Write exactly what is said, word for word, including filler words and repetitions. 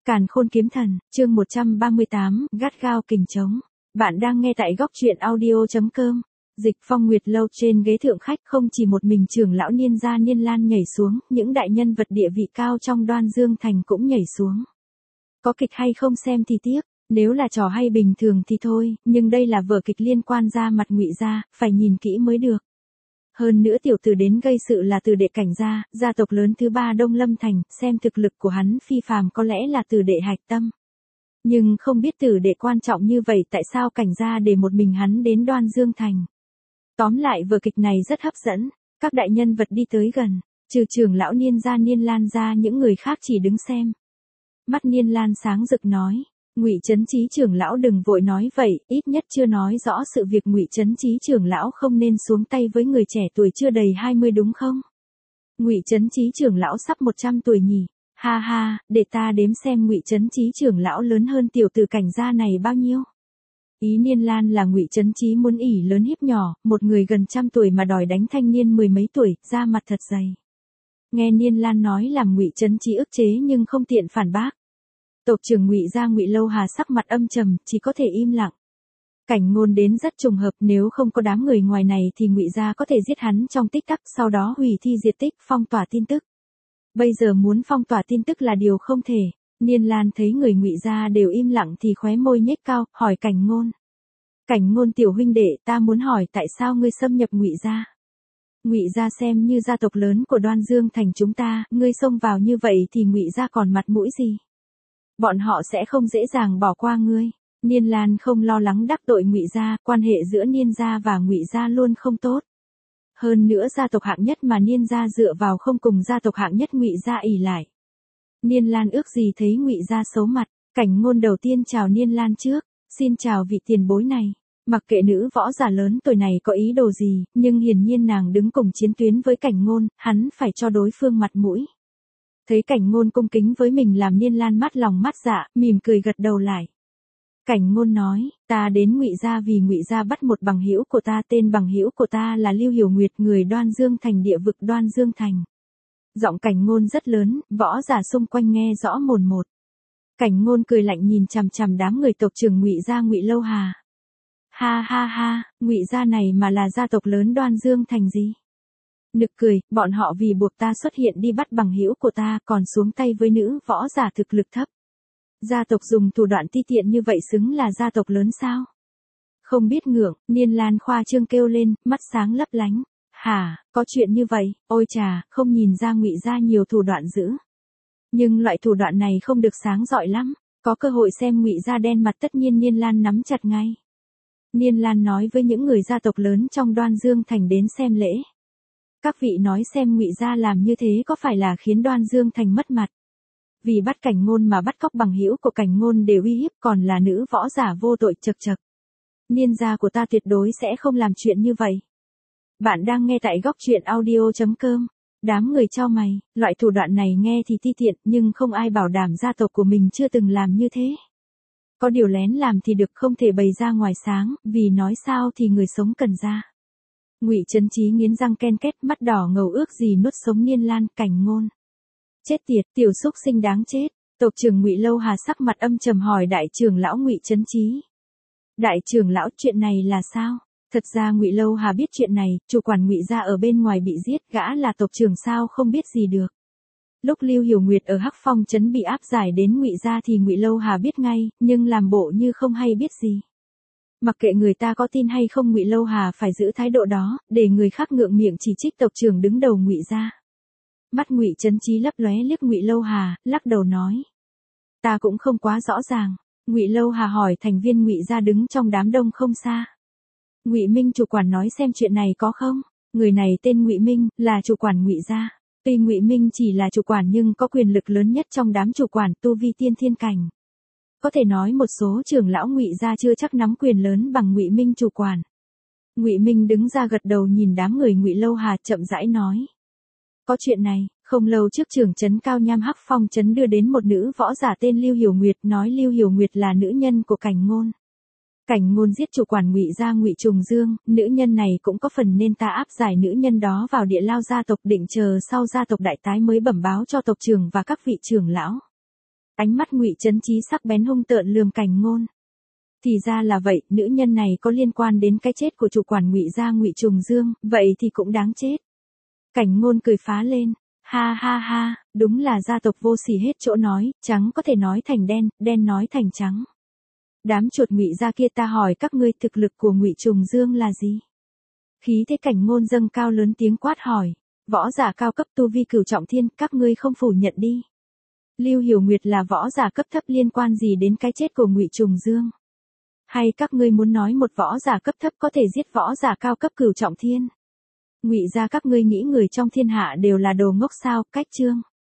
Càn Khôn Kiếm Thần, chương một trăm ba mươi tám, gắt gao kình trống. Bạn đang nghe tại góc truyện audio.com. Dịch Phong Nguyệt lâu trên ghế thượng khách, không chỉ một mình trưởng lão Niên gia Niên Lan nhảy xuống, những đại nhân vật địa vị cao trong Đoan Dương Thành cũng nhảy xuống. Có kịch hay không xem thì tiếc, nếu là trò hay bình thường thì thôi, nhưng đây là vở kịch liên quan ra mặt Ngụy gia, phải nhìn kỹ mới được. Hơn nữa tiểu tử đến gây sự là Tử Đệ Cảnh gia, gia tộc lớn thứ ba Đông Lâm Thành, xem thực lực của hắn phi phàm có lẽ là Tử Đệ Hạch Tâm. Nhưng không biết Tử Đệ quan trọng như vậy tại sao Cảnh gia để một mình hắn đến Đoan Dương Thành. Tóm lại vở kịch này rất hấp dẫn, các đại nhân vật đi tới gần, trừ trưởng lão Niên gia Niên Lan ra những người khác chỉ đứng xem. Mắt Niên Lan sáng rực nói. Ngụy Chấn Chí trưởng lão đừng vội nói vậy, ít nhất chưa nói rõ sự việc Ngụy Chấn Chí trưởng lão không nên xuống tay với người trẻ tuổi chưa đầy hai mươi đúng không? Ngụy Chấn Chí trưởng lão sắp một trăm tuổi nhỉ? Ha ha, để ta đếm xem Ngụy Chấn Chí trưởng lão lớn hơn tiểu tử Cảnh gia này bao nhiêu. Ý Niên Lan là Ngụy Chấn Chí muốn ỷ lớn hiếp nhỏ, một người gần trăm tuổi mà đòi đánh thanh niên mười mấy tuổi, da mặt thật dày. Nghe Niên Lan nói làm Ngụy Chấn Chí ức chế nhưng không tiện phản bác. Tộc trưởng Ngụy gia Ngụy Lâu Hà sắc mặt âm trầm, chỉ có thể im lặng. Cảnh Ngôn đến rất trùng hợp, nếu không có đám người ngoài này thì Ngụy gia có thể giết hắn trong tích tắc, sau đó hủy thi diệt tích, phong tỏa tin tức. Bây giờ muốn phong tỏa tin tức là điều không thể. Niên Lan thấy người Ngụy gia đều im lặng thì khóe môi nhếch cao, hỏi Cảnh Ngôn. Cảnh Ngôn tiểu huynh đệ, ta muốn hỏi tại sao ngươi xâm nhập Ngụy gia? Ngụy gia xem như gia tộc lớn của Đoan Dương Thành chúng ta, ngươi xông vào như vậy thì Ngụy gia còn mặt mũi gì? Bọn họ sẽ không dễ dàng bỏ qua ngươi. Niên Lan không lo lắng đắc tội Ngụy gia, quan hệ giữa Niên gia và Ngụy gia luôn không tốt. Hơn nữa gia tộc hạng nhất mà Niên gia dựa vào không cùng gia tộc hạng nhất Ngụy gia ỷ lại. Niên Lan ước gì thấy Ngụy gia xấu mặt. Cảnh Ngôn đầu tiên chào Niên Lan trước, xin chào vị tiền bối này. Mặc kệ nữ võ giả lớn tuổi này có ý đồ gì, nhưng hiển nhiên nàng đứng cùng chiến tuyến với Cảnh Ngôn, hắn phải cho đối phương mặt mũi. Thấy Cảnh Ngôn cung kính với mình làm Niên Lan mắt lòng mắt dạ, mỉm cười gật đầu lại. Cảnh Ngôn nói, ta đến Ngụy gia vì Ngụy gia bắt một bằng hữu của ta, tên bằng hữu của ta là Lưu Hiểu Nguyệt, người Đoan Dương Thành, địa vực Đoan Dương Thành. Giọng Cảnh Ngôn rất lớn, võ giả xung quanh nghe rõ mồn một. Cảnh Ngôn cười lạnh nhìn chằm chằm đám người tộc trưởng Ngụy gia Ngụy Lâu Hà. Ha ha ha, Ngụy gia này mà là gia tộc lớn Đoan Dương Thành gì? Nực cười, bọn họ vì buộc ta xuất hiện đi bắt bằng hữu của ta, còn xuống tay với nữ võ giả thực lực thấp. Gia tộc dùng thủ đoạn ti tiện như vậy xứng là gia tộc lớn sao? Không biết ngượng, Niên Lan khoa trương kêu lên, mắt sáng lấp lánh. Hả, có chuyện như vậy, ôi chà, không nhìn ra Ngụy gia nhiều thủ đoạn dữ. Nhưng loại thủ đoạn này không được sáng rọi lắm, có cơ hội xem Ngụy gia đen mặt tất nhiên Niên Lan nắm chặt ngay. Niên Lan nói với những người gia tộc lớn trong Đoan Dương Thành đến xem lễ. Các vị nói xem Ngụy gia làm như thế có phải là khiến Đoan Dương Thành mất mặt? Vì bắt Cảnh Ngôn mà bắt cóc bằng hữu của Cảnh Ngôn để uy hiếp, còn là nữ võ giả vô tội, chậc chậc. Niên gia của ta tuyệt đối sẽ không làm chuyện như vậy. Bạn đang nghe tại góc truyện audio.com. Đám người chau mày, loại thủ đoạn này nghe thì ti tiện, nhưng không ai bảo đảm gia tộc của mình chưa từng làm như thế. Có điều lén làm thì được, không thể bày ra ngoài sáng, vì nói sao thì người sống cần ra. Ngụy Chấn Chí nghiến răng ken két, mắt đỏ ngầu ước gì nuốt sống Niên Lan. Cảnh Ngôn. Chết tiệt, tiểu xúc sinh đáng chết. Tộc trưởng Ngụy Lâu Hà sắc mặt âm trầm hỏi đại trưởng lão Ngụy Chấn Chí. Đại trưởng lão, chuyện này là sao? Thật ra Ngụy Lâu Hà biết chuyện này, chủ quản Ngụy gia ở bên ngoài bị giết, gã là tộc trưởng sao không biết gì được. Lúc Lưu Hiểu Nguyệt ở Hắc Phong trấn bị áp giải đến Ngụy gia thì Ngụy Lâu Hà biết ngay, nhưng làm bộ như không hay biết gì. Mặc kệ người ta có tin hay không, Ngụy Lâu Hà phải giữ thái độ đó, để người khác ngượng miệng chỉ trích tộc trưởng đứng đầu Ngụy gia. Mắt Ngụy Chấn Chí lấp lóe liếc Ngụy Lâu Hà, lắc đầu nói: "Ta cũng không quá rõ ràng." Ngụy Lâu Hà hỏi thành viên Ngụy gia đứng trong đám đông không xa. "Ngụy Minh chủ quản nói xem chuyện này có không?" Người này tên Ngụy Minh, là chủ quản Ngụy gia. Tuy Ngụy Minh chỉ là chủ quản nhưng có quyền lực lớn nhất trong đám chủ quản, tu vi tiên thiên cảnh. Có thể nói một số trưởng lão Ngụy gia chưa chắc nắm quyền lớn bằng Ngụy Minh chủ quản. Ngụy Minh đứng ra gật đầu nhìn đám người Ngụy Lâu Hà, chậm rãi nói: "Có chuyện này, không lâu trước trưởng trấn Cao Nham Hắc Phong trấn đưa đến một nữ võ giả tên Lưu Hiểu Nguyệt, nói Lưu Hiểu Nguyệt là nữ nhân của Cảnh Ngôn. Cảnh Ngôn giết chủ quản Ngụy gia Ngụy Trùng Dương, nữ nhân này cũng có phần nên ta áp giải nữ nhân đó vào địa lao gia tộc, định chờ sau gia tộc đại tái mới bẩm báo cho tộc trưởng và các vị trưởng lão." Ánh mắt Ngụy Trấn Chí sắc bén hung tợn lườm Cảnh Ngôn. Thì ra là vậy, nữ nhân này có liên quan đến cái chết của chủ quản Ngụy gia Ngụy Trùng Dương, vậy thì cũng đáng chết. Cảnh Ngôn cười phá lên, ha ha ha, đúng là gia tộc vô sỉ hết chỗ nói, trắng có thể nói thành đen, đen nói thành trắng. Đám chuột Ngụy gia kia, ta hỏi các ngươi thực lực của Ngụy Trùng Dương là gì? Khí thế Cảnh Ngôn dâng cao lớn tiếng quát hỏi, võ giả cao cấp tu vi cửu trọng thiên, các ngươi không phủ nhận đi. Lưu Hiểu Nguyệt là võ giả cấp thấp, liên quan gì đến cái chết của Ngụy Trùng Dương? Hay các ngươi muốn nói một võ giả cấp thấp có thể giết võ giả cao cấp cửu trọng thiên? Ngụy gia các ngươi nghĩ người trong thiên hạ đều là đồ ngốc sao? Cách chương